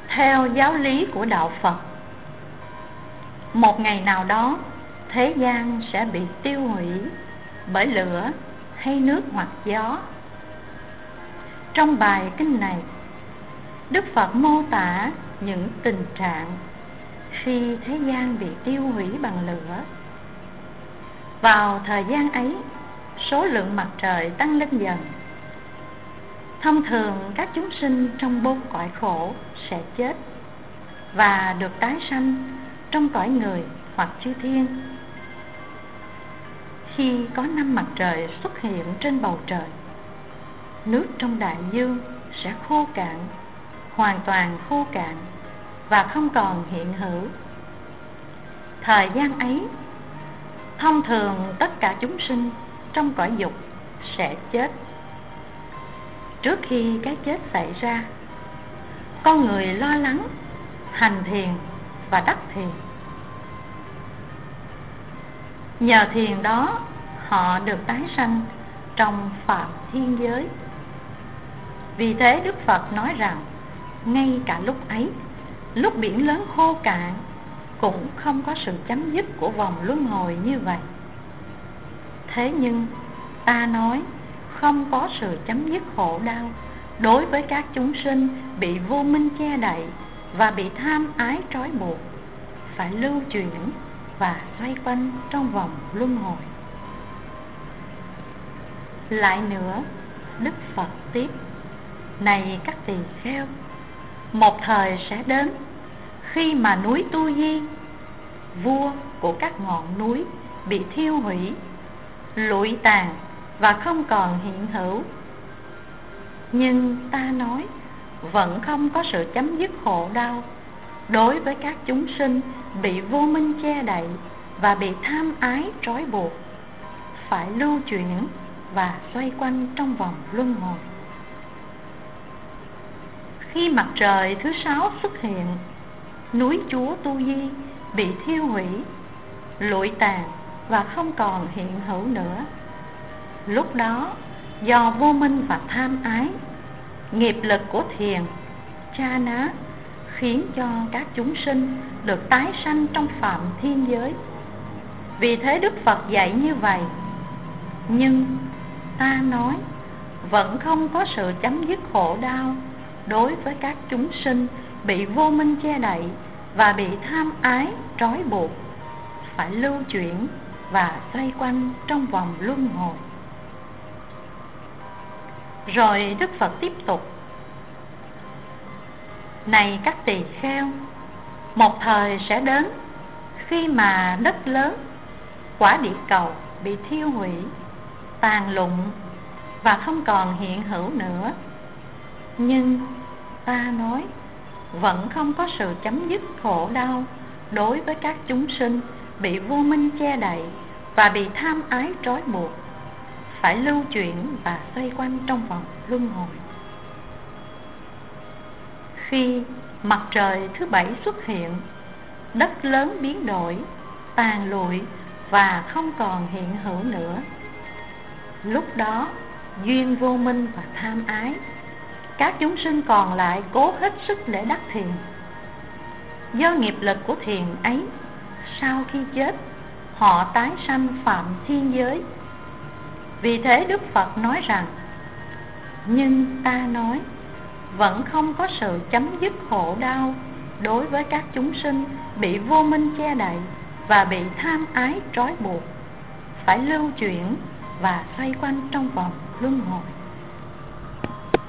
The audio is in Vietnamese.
Theo giáo lý của đạo Phật, một ngày nào đó thế gian sẽ bị tiêu hủy bởi lửa hay nước hoặc gió. Trong bài kinh này, Đức Phật mô tả những tình trạng khi thế gian bị tiêu hủy bằng lửa. Vào thời gian ấy, số lượng mặt trời tăng lên dần. Thông thường các chúng sinh trong bốn cõi khổ sẽ chết và được tái sanh trong cõi người hoặc chư thiên. Khi có 5 mặt trời xuất hiện trên bầu trời, nước trong đại dương sẽ khô cạn, hoàn toàn khô cạn và không còn hiện hữu. Thời gian ấy, thông thường tất cả chúng sinh trong cõi dục sẽ chết. Trước khi cái chết xảy ra, con người lo lắng, hành thiền và đắc thiền. Nhờ thiền đó, họ được tái sanh trong phạm thiên giới. Vì thế Đức Phật nói rằng, ngay cả lúc ấy, lúc biển lớn khô cạn, cũng không có sự chấm dứt của vòng luân hồi như vậy. Thế nhưng ta nói không có sự chấm dứt khổ đau đối với các chúng sinh bị vô minh che đậy và bị tham ái trói buộc, phải lưu chuyển và xoay quanh trong vòng luân hồi. Lại nữa, Đức Phật tiếp: này các tỳ kheo, một thời sẽ đến khi mà núi Tu Di, vua của các ngọn núi, bị thiêu hủy, lụi tàn và không còn hiện hữu. Nhưng ta nói vẫn không có sự chấm dứt khổ đau đối với các chúng sinh bị vô minh che đậy và bị tham ái trói buộc, phải lưu chuyển và xoay quanh trong vòng luân hồi. Khi mặt trời thứ 6 xuất hiện, núi Chúa Tu Di bị thiêu hủy, lụi tàn và không còn hiện hữu nữa. Lúc đó, do vô minh và tham ái, nghiệp lực của thiền, cha ná, khiến cho các chúng sinh được tái sanh trong phạm thiên giới. Vì thế Đức Phật dạy như vậy. Nhưng ta nói vẫn không có sự chấm dứt khổ đau đối với các chúng sinh bị vô minh che đậy và bị tham ái trói buộc, phải lưu chuyển và xoay quanh trong vòng luân hồi. Rồi Đức Phật tiếp tục: này các tỳ kheo, một thời sẽ đến khi mà đất lớn, quả địa cầu bị thiêu hủy, tàn lụn và không còn hiện hữu nữa. Nhưng ta nói vẫn không có sự chấm dứt khổ đau đối với các chúng sinh bị vô minh che đậy và bị tham ái trói buộc, phải lưu chuyển và xoay quanh trong vòng luân hồi. Khi mặt trời thứ 7 xuất hiện, đất lớn biến đổi, tàn lụi và không còn hiện hữu nữa. Lúc đó, duyên vô minh và tham ái, các chúng sinh còn lại cố hết sức để đắc thiền. Do nghiệp lực của thiền ấy, sau khi chết, họ tái sanh phạm thiên giới. Vì thế Đức Phật nói rằng, nhưng ta nói vẫn không có sự chấm dứt khổ đau đối với các chúng sinh bị vô minh che đậy và bị tham ái trói buộc, phải lưu chuyển và xoay quanh trong vòng luân hồi.